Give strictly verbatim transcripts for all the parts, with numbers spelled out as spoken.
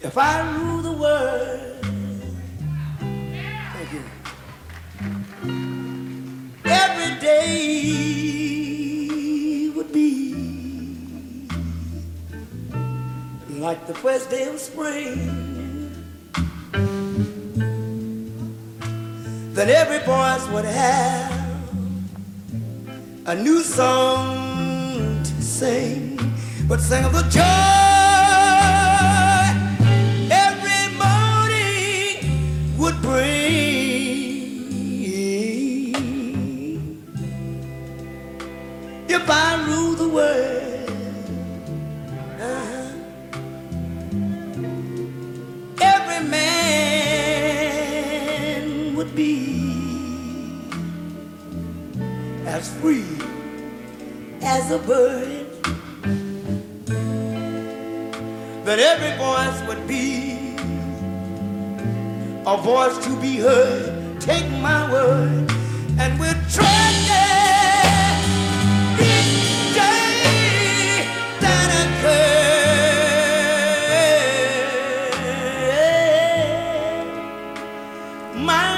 If I rule the world, thank you, every day would be like the first day of spring. Then every voice would have a new song to sing, but sing of the joy every morning would bring. If I rule the world, uh-huh, every man would be as free as a bird. That every voice would be a voice to be heard. Take my word, and we'll trust each day that occurs. My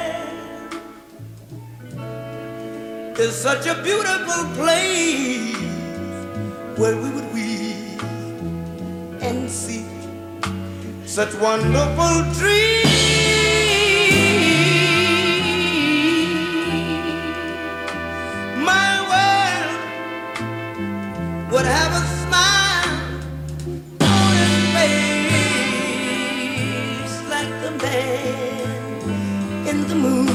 way is such a beautiful place where we would weave and see such wonderful dreams. My world would have a smile on his face like the man in the moon.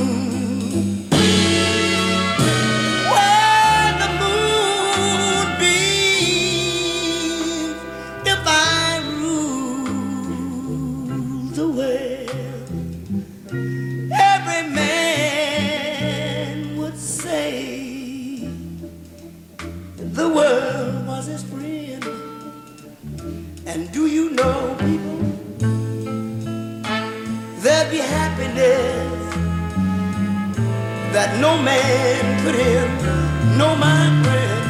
Every man would say the world was his friend. And do you know, people, there'd be happiness that no man could end. No, my friend.